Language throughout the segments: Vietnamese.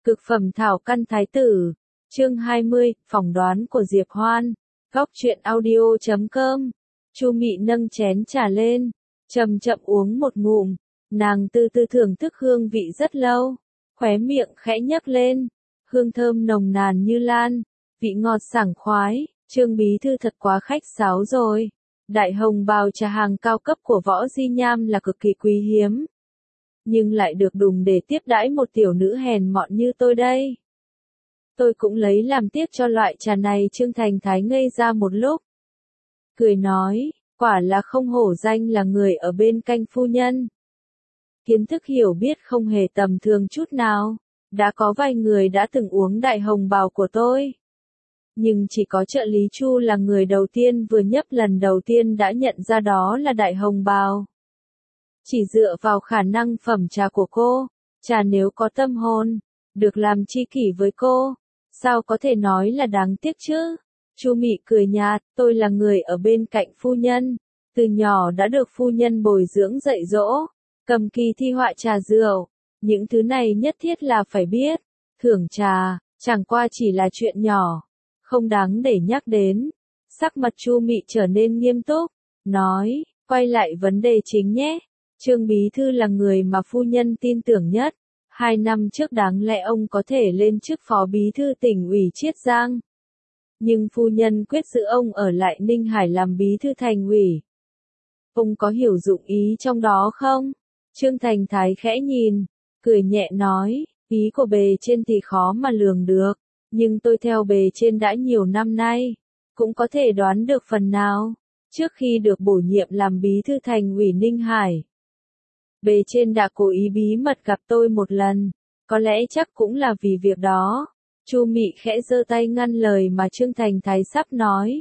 Cực phẩm thảo căn thái tử. Chương 20, phỏng đoán của Diệp Hoan. Góc truyện audio.com. Chu Mị nâng chén trà lên, chậm chậm uống một ngụm, nàng từ từ thưởng thức hương vị rất lâu, khóe miệng khẽ nhấc lên, hương thơm nồng nàn như lan, vị ngọt sảng khoái. Trương bí thư thật quá khách sáo rồi. Đại hồng bào trà hàng cao cấp của Võ Di Nham là cực kỳ quý hiếm, nhưng lại được đùng để tiếp đãi một tiểu nữ hèn mọn như tôi đây. Tôi cũng lấy làm tiếc cho loại trà này. Trương Thành Thái ngây ra một lúc, cười nói, quả là không hổ danh là người ở bên cạnh phu nhân. Kiến thức hiểu biết không hề tầm thường chút nào, đã có vài người đã từng uống đại hồng bào của tôi. Nhưng chỉ có trợ lý Chu là người đầu tiên vừa nhấp lần đầu tiên đã nhận ra đó là đại hồng bào. Chỉ dựa vào khả năng phẩm trà của cô, trà nếu có tâm hồn, được làm tri kỷ với cô, sao có thể nói là đáng tiếc chứ? Chu Mị cười nhạt, tôi là người ở bên cạnh phu nhân, từ nhỏ đã được phu nhân bồi dưỡng dạy dỗ, cầm kỳ thi họa trà rượu, những thứ này nhất thiết là phải biết. Thưởng trà, chẳng qua chỉ là chuyện nhỏ, không đáng để nhắc đến. Sắc mặt Chu Mị trở nên nghiêm túc, nói, quay lại vấn đề chính nhé. Trương bí thư là người mà phu nhân tin tưởng nhất. 2 năm trước đáng lẽ ông có thể lên chức phó bí thư tỉnh ủy Chiết Giang, nhưng phu nhân quyết giữ ông ở lại Ninh Hải làm bí thư thành ủy. Ông có hiểu dụng ý trong đó không? Trương Thành Thái khẽ nhìn, cười nhẹ nói, ý của bề trên thì khó mà lường được, nhưng tôi theo bề trên đã nhiều năm nay, cũng có thể đoán được phần nào. Trước khi được bổ nhiệm làm bí thư thành ủy Ninh Hải, bề trên đã cố ý bí mật gặp tôi một lần, có lẽ chắc cũng là vì việc đó. Chu Mị khẽ giơ tay ngăn lời mà Trương Thành Thái sắp nói.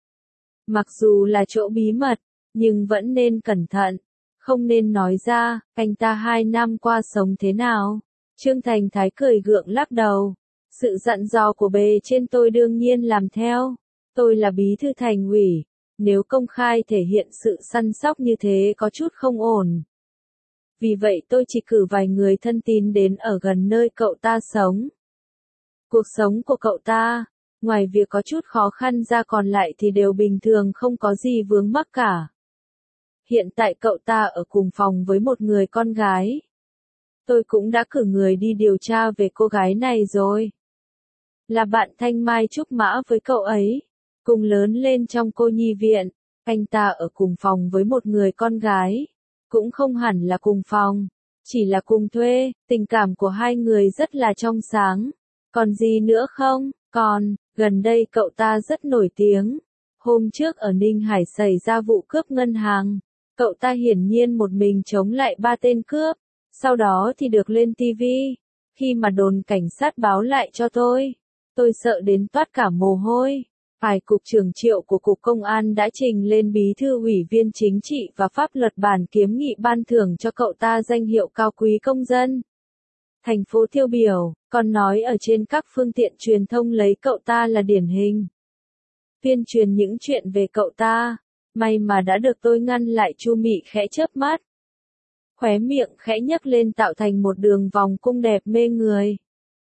Mặc dù là chỗ bí mật, nhưng vẫn nên cẩn thận, không nên nói ra. Anh ta 2 năm qua sống thế nào? Trương Thành Thái cười gượng lắc đầu. Sự dặn dò của bề trên tôi đương nhiên làm theo. Tôi là bí thư thành ủy, nếu công khai thể hiện sự săn sóc như thế có chút không ổn. Vì vậy tôi chỉ cử vài người thân tín đến ở gần nơi cậu ta sống. Cuộc sống của cậu ta, ngoài việc có chút khó khăn ra còn lại thì đều bình thường, không có gì vướng mắc cả. Hiện tại cậu ta ở cùng phòng với một người con gái. Tôi cũng đã cử người đi điều tra về cô gái này rồi. Là bạn thanh mai trúc mã với cậu ấy, cùng lớn lên trong cô nhi viện. Anh ta ở cùng phòng với một người con gái, cũng không hẳn là cùng phòng, chỉ là cùng thuê. Tình cảm của hai người rất là trong sáng. Còn gì nữa không? Còn, gần đây cậu ta rất nổi tiếng. Hôm trước ở Ninh Hải xảy ra vụ cướp ngân hàng. Cậu ta hiển nhiên một mình chống lại 3 tên cướp. Sau đó thì được lên TV. Khi mà đồn cảnh sát báo lại cho tôi sợ đến toát cả mồ hôi. Phải cục trưởng Triệu của Cục Công an đã trình lên bí thư ủy viên chính trị và pháp luật bản kiến nghị ban thưởng cho cậu ta danh hiệu cao quý công dân thành phố tiêu biểu, còn nói ở trên các phương tiện truyền thông lấy cậu ta là điển hình tuyên truyền những chuyện về cậu ta. May mà đã được tôi ngăn lại. Chu Mị khẽ chớp mắt, khóe miệng khẽ nhấc lên tạo thành một đường vòng cung đẹp mê người,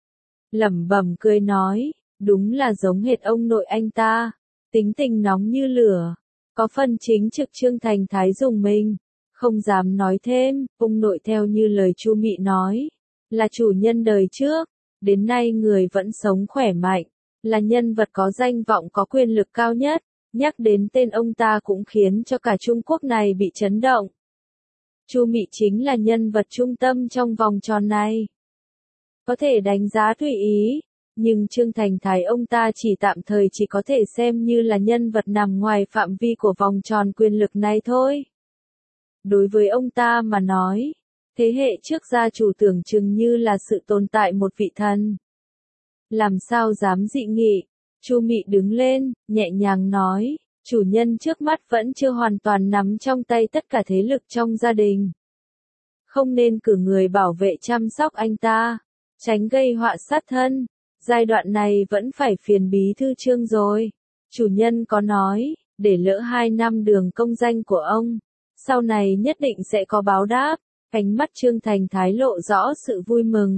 lẩm bẩm cười nói, đúng là giống hệt ông nội anh ta, tính tình nóng như lửa. Có phần chính trực. Trương Thành Thái dùng mình, không dám nói thêm. Ông nội theo như lời Chu Mị nói, là chủ nhân đời trước, đến nay người vẫn sống khỏe mạnh, là nhân vật có danh vọng có quyền lực cao nhất. Nhắc đến tên ông ta cũng khiến cho cả Trung Quốc này bị chấn động. Chu Mị chính là nhân vật trung tâm trong vòng tròn này. Có thể đánh giá tùy ý, nhưng Trương Thành Thái ông ta chỉ tạm thời chỉ có thể xem như là nhân vật nằm ngoài phạm vi của vòng tròn quyền lực này thôi. Đối với ông ta mà nói, thế hệ trước gia chủ tưởng chừng như là sự tồn tại một vị thần. Làm sao dám dị nghị? Chu Mị đứng lên, nhẹ nhàng nói, chủ nhân trước mắt vẫn chưa hoàn toàn nắm trong tay tất cả thế lực trong gia đình. Không nên cử người bảo vệ chăm sóc anh ta, tránh gây họa sát thân. Giai đoạn này vẫn phải phiền bí thư Trương rồi. Chủ nhân có nói, để lỡ 2 năm đường công danh của ông, sau này nhất định sẽ có báo đáp. Ánh mắt Trương Thành Thái lộ rõ sự vui mừng,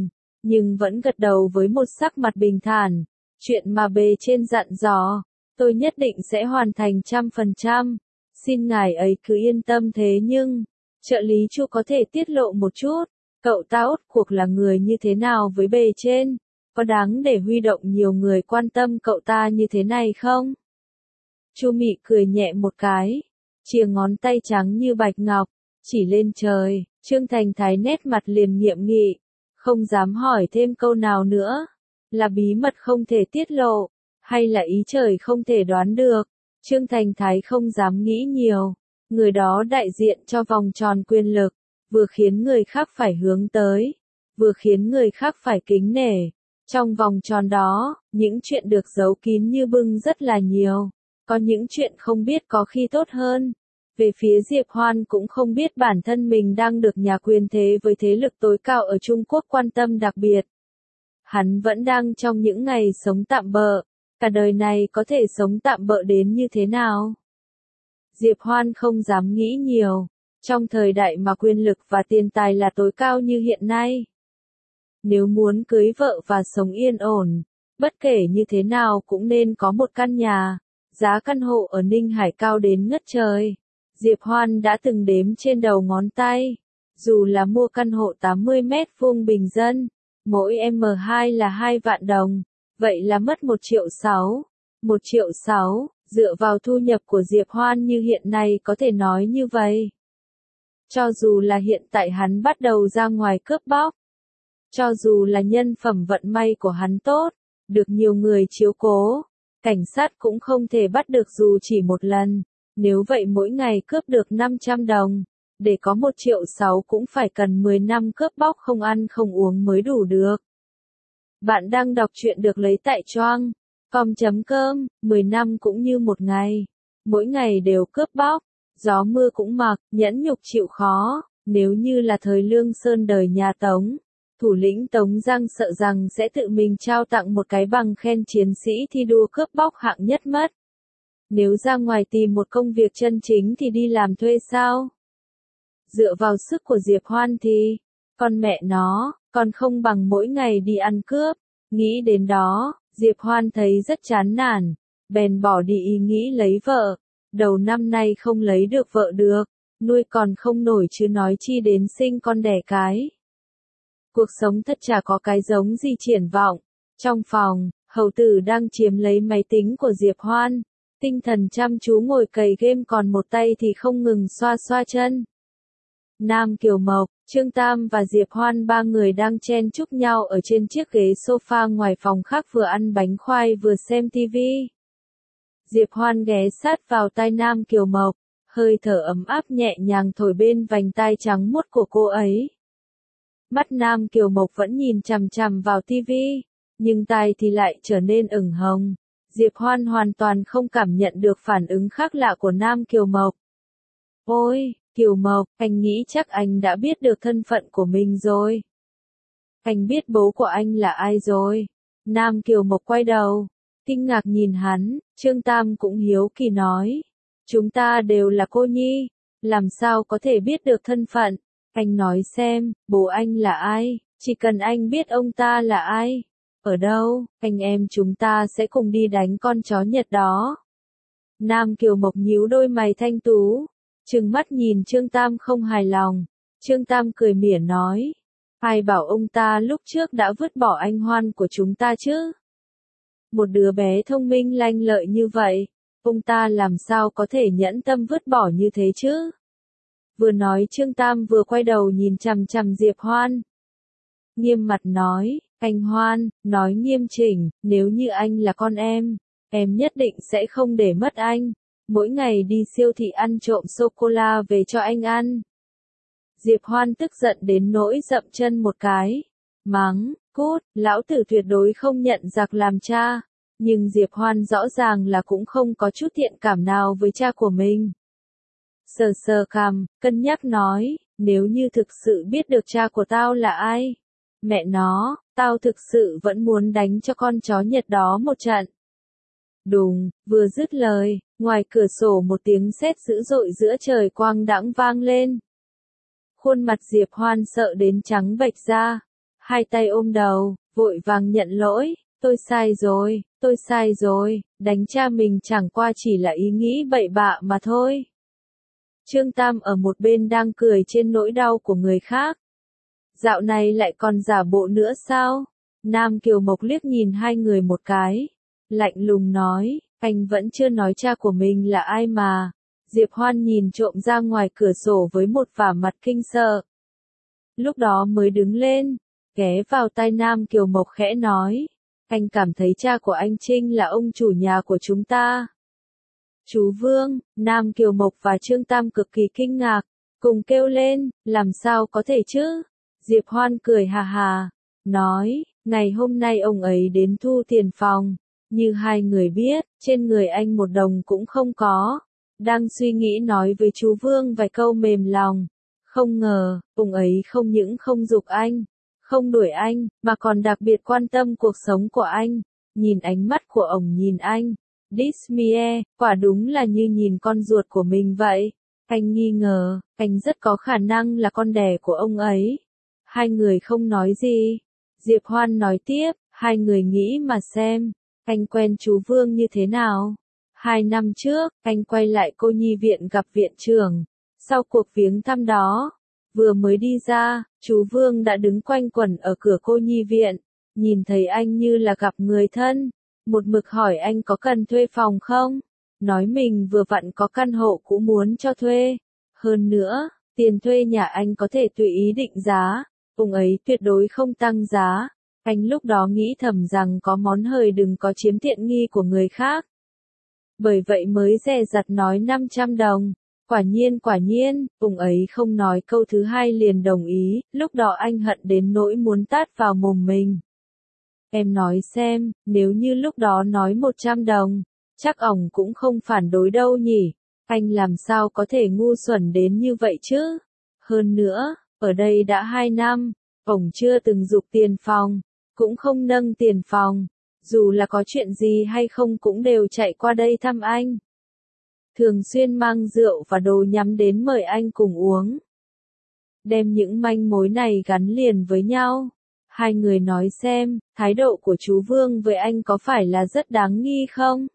nhưng vẫn gật đầu với một sắc mặt bình thản. Chuyện mà bề trên dặn dò, tôi nhất định sẽ hoàn thành 100%. Xin ngài ấy cứ yên tâm thế nhưng, trợ lý Chu có thể tiết lộ một chút, cậu ta rốt cuộc là người như thế nào với bề trên? Có đáng để huy động nhiều người quan tâm cậu ta như thế này không? Chu Mị cười nhẹ một cái, chìa ngón tay trắng như bạch ngọc, chỉ lên trời. Trương Thành Thái nét mặt liền nghiêm nghị, không dám hỏi thêm câu nào nữa. Là bí mật không thể tiết lộ, hay là ý trời không thể đoán được? Trương Thành Thái không dám nghĩ nhiều. Người đó đại diện cho vòng tròn quyền lực, vừa khiến người khác phải hướng tới, vừa khiến người khác phải kính nể. Trong vòng tròn đó, những chuyện được giấu kín như bưng rất là nhiều. Có những chuyện không biết có khi tốt hơn. Về phía Diệp Hoan cũng không biết bản thân mình đang được nhà quyền thế với thế lực tối cao ở Trung Quốc quan tâm đặc biệt. Hắn vẫn đang trong những ngày sống tạm bợ, cả đời này có thể sống tạm bợ đến như thế nào? Diệp Hoan không dám nghĩ nhiều, trong thời đại mà quyền lực và tiền tài là tối cao như hiện nay. Nếu muốn cưới vợ và sống yên ổn, bất kể như thế nào cũng nên có một căn nhà. Giá căn hộ ở Ninh Hải cao đến ngất trời. Diệp Hoan đã từng đếm trên đầu ngón tay. Dù là mua căn hộ 80 mét vuông bình dân, mỗi M2 là 2 vạn đồng, vậy là mất 1,6 triệu. 1,6 triệu, dựa vào thu nhập của Diệp Hoan như hiện nay có thể nói như vậy. Cho dù là hiện tại hắn bắt đầu ra ngoài cướp bóc, cho dù là nhân phẩm vận may của hắn tốt, được nhiều người chiếu cố, cảnh sát cũng không thể bắt được dù chỉ một lần. Nếu vậy mỗi ngày cướp được 500 đồng, để có 1,6 triệu cũng phải cần 10 năm cướp bóc không ăn không uống mới đủ được. Bạn đang đọc truyện được lấy tại Choang com.com, 10 năm cũng như một ngày. Mỗi ngày đều cướp bóc, gió mưa cũng mặc, nhẫn nhục chịu khó. Nếu như là thời Lương Sơn đời nhà Tống, thủ lĩnh Tống Giang sợ rằng sẽ tự mình trao tặng một cái bằng khen chiến sĩ thi đua cướp bóc hạng nhất mất. Nếu ra ngoài tìm một công việc chân chính thì đi làm thuê sao? Dựa vào sức của Diệp Hoan thì, con mẹ nó, còn không bằng mỗi ngày đi ăn cướp. Nghĩ đến đó, Diệp Hoan thấy rất chán nản, bèn bỏ đi ý nghĩ lấy vợ. Đầu năm nay không lấy được vợ được, nuôi còn không nổi chứ nói chi đến sinh con đẻ cái. Cuộc sống thật chả có cái giống gì triển vọng. Trong phòng, hầu tử đang chiếm lấy máy tính của Diệp Hoan. Tinh thần chăm chú ngồi cày game còn một tay thì không ngừng xoa xoa chân. Nam Kiều Mộc, Trương Tam và Diệp Hoan ba người đang chen chúc nhau ở trên chiếc ghế sofa ngoài phòng khác vừa ăn bánh khoai vừa xem tivi. Diệp Hoan ghé sát vào tai Nam Kiều Mộc, hơi thở ấm áp nhẹ nhàng thổi bên vành tai trắng muốt của cô ấy. Mắt Nam Kiều Mộc vẫn nhìn chằm chằm vào tivi, nhưng tai thì lại trở nên ửng hồng. Diệp Hoan hoàn toàn không cảm nhận được phản ứng khác lạ của Nam Kiều Mộc. Ôi, Kiều Mộc, anh nghĩ chắc anh đã biết được thân phận của mình rồi. Anh biết bố của anh là ai rồi. Nam Kiều Mộc quay đầu, kinh ngạc nhìn hắn. Trương Tam cũng hiếu kỳ nói. Chúng ta đều là cô nhi, làm sao có thể biết được thân phận. Anh nói xem, bố anh là ai, chỉ cần anh biết ông ta là ai. Ở đâu, anh em chúng ta sẽ cùng đi đánh con chó Nhật đó. Nam Kiều Mộc nhíu đôi mày thanh tú, trừng mắt nhìn Trương Tam không hài lòng. Trương Tam cười mỉa nói, ai bảo ông ta lúc trước đã vứt bỏ anh Hoan của chúng ta chứ? Một đứa bé thông minh lanh lợi như vậy, ông ta làm sao có thể nhẫn tâm vứt bỏ như thế chứ? Vừa nói Trương Tam vừa quay đầu nhìn chằm chằm Diệp Hoan. Nghiêm mặt nói, anh Hoan, nói nghiêm chỉnh, nếu như anh là con em nhất định sẽ không để mất anh. Mỗi ngày đi siêu thị ăn trộm sô-cô-la về cho anh ăn. Diệp Hoan tức giận đến nỗi dậm chân một cái. Mắng, cút, lão tử tuyệt đối không nhận giặc làm cha. Nhưng Diệp Hoan rõ ràng là cũng không có chút thiện cảm nào với cha của mình. Sờ sờ cằm, cân nhắc nói, nếu như thực sự biết được cha của tao là ai, mẹ nó, tao thực sự vẫn muốn đánh cho con chó Nhật đó một trận. Đùng, vừa dứt lời, ngoài cửa sổ một tiếng sét dữ dội giữa trời quang đãng vang lên. Khuôn mặt Diệp Hoan sợ đến trắng bệch ra, hai tay ôm đầu, vội vàng nhận lỗi, tôi sai rồi, đánh cha mình chẳng qua chỉ là ý nghĩ bậy bạ mà thôi. Trương Tam ở một bên đang cười trên nỗi đau của người khác. Dạo này lại còn giả bộ nữa sao? Nam Kiều Mộc liếc nhìn hai người một cái, lạnh lùng nói, anh vẫn chưa nói cha của mình là ai mà. Diệp Hoan nhìn trộm ra ngoài cửa sổ với một vẻ mặt kinh sợ. Lúc đó mới đứng lên, ghé vào tai Nam Kiều Mộc khẽ nói, anh cảm thấy cha của anh Trinh là ông chủ nhà của chúng ta. Chú Vương, Nam Kiều Mộc và Trương Tam cực kỳ kinh ngạc, cùng kêu lên, làm sao có thể chứ? Diệp Hoan cười hà hà, nói, ngày hôm nay ông ấy đến thu tiền phòng, như hai người biết, trên người anh một đồng cũng không có. Đang suy nghĩ nói với chú Vương vài câu mềm lòng, không ngờ, ông ấy không những không giục anh, không đuổi anh, mà còn đặc biệt quan tâm cuộc sống của anh. Nhìn ánh mắt của ông nhìn anh, Dismie, quả đúng là như nhìn con ruột của mình vậy. Anh nghi ngờ, anh rất có khả năng là con đẻ của ông ấy. Hai người không nói gì. Diệp Hoan nói tiếp, hai người nghĩ mà xem, anh quen chú Vương như thế nào? 2 năm trước, anh quay lại cô nhi viện gặp viện trưởng. Sau cuộc viếng thăm đó, vừa mới đi ra, chú Vương đã đứng quanh quẩn ở cửa cô nhi viện, nhìn thấy anh như là gặp người thân, một mực hỏi anh có cần thuê phòng không, nói mình vừa vặn có căn hộ cũ muốn cho thuê. Hơn nữa, tiền thuê nhà anh có thể tùy ý định giá, ông ấy tuyệt đối không tăng giá. Anh lúc đó nghĩ thầm rằng có món hời đừng có chiếm tiện nghi của người khác. Bởi vậy mới dè dặt nói 500 đồng. Quả nhiên, ông ấy không nói câu thứ hai liền đồng ý, lúc đó anh hận đến nỗi muốn tát vào mồm mình. Em nói xem, nếu như lúc đó nói 100 đồng, chắc ổng cũng không phản đối đâu nhỉ. Anh làm sao có thể ngu xuẩn đến như vậy chứ? Hơn nữa, ở đây đã 2 năm, ổng chưa từng giục tiền phòng, cũng không nâng tiền phòng. Dù là có chuyện gì hay không cũng đều chạy qua đây thăm anh. Thường xuyên mang rượu và đồ nhắm đến mời anh cùng uống. Đem những manh mối này gắn liền với nhau. Hai người nói xem, thái độ của chú Vương với anh có phải là rất đáng nghi không?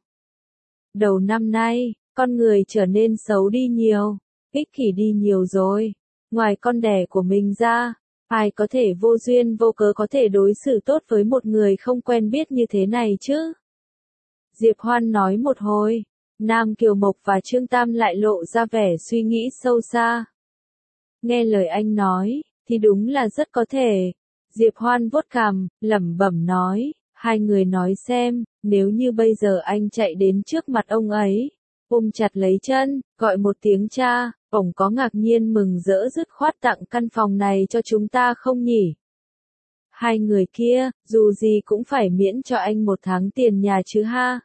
Đầu năm nay, con người trở nên xấu đi nhiều, ích kỷ đi nhiều rồi. Ngoài con đẻ của mình ra, ai có thể vô duyên vô cớ có thể đối xử tốt với một người không quen biết như thế này chứ? Diệp Hoan nói một hồi, Nam Kiều Mộc và Trương Tam lại lộ ra vẻ suy nghĩ sâu xa. Nghe lời anh nói, thì đúng là rất có thể. Diệp Hoan vuốt cằm, lẩm bẩm nói, hai người nói xem, nếu như bây giờ anh chạy đến trước mặt ông ấy, ôm chặt lấy chân, gọi một tiếng cha, ổng có ngạc nhiên mừng rỡ dứt khoát tặng căn phòng này cho chúng ta không nhỉ? Hai người kia, dù gì cũng phải miễn cho anh 1 tháng tiền nhà chứ ha.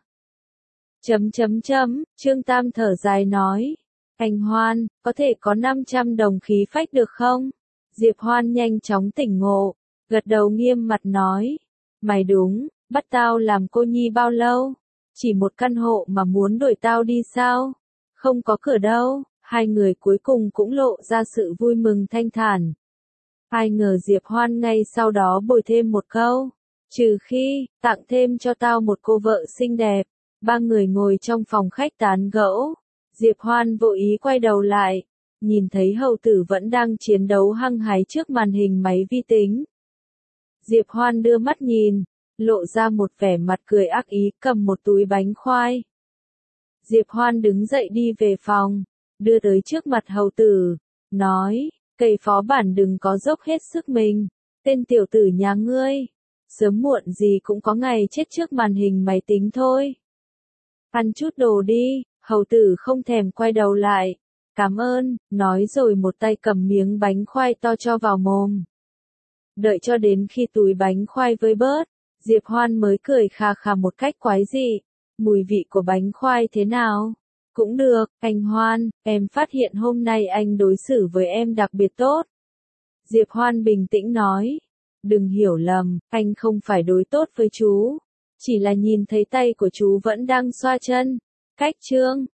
Trương Tam thở dài nói, anh Hoan, có thể có 500 đồng khí phách được không? Diệp Hoan nhanh chóng tỉnh ngộ, gật đầu nghiêm mặt nói, mày đúng, bắt tao làm cô nhi bao lâu? Chỉ một căn hộ mà muốn đuổi tao đi sao? Không có cửa đâu. Hai người cuối cùng cũng lộ ra sự vui mừng thanh thản. Ai ngờ Diệp Hoan ngay sau đó bồi thêm một câu, trừ khi, tặng thêm cho tao một cô vợ xinh đẹp. Ba người ngồi trong phòng khách tán gẫu. Diệp Hoan vô ý quay đầu lại, nhìn thấy hầu tử vẫn đang chiến đấu hăng hái trước màn hình máy vi tính. Diệp Hoan đưa mắt nhìn, lộ ra một vẻ mặt cười ác ý, cầm một túi bánh khoai. Diệp Hoan đứng dậy đi về phòng, đưa tới trước mặt hầu tử, nói, cây phó bản đừng có dốc hết sức mình, tên tiểu tử nhà ngươi, sớm muộn gì cũng có ngày chết trước màn hình máy tính thôi. Ăn chút đồ đi, hầu tử không thèm quay đầu lại, cảm ơn, nói rồi một tay cầm miếng bánh khoai to cho vào mồm. Đợi cho đến khi túi bánh khoai vơi bớt, Diệp Hoan mới cười khà khà một cách quái dị, mùi vị của bánh khoai thế nào? Cũng được, anh Hoan, em phát hiện hôm nay anh đối xử với em đặc biệt tốt. Diệp Hoan bình tĩnh nói, đừng hiểu lầm, anh không phải đối tốt với chú. Chỉ là nhìn thấy tay của chú vẫn đang xoa chân. Cách Trương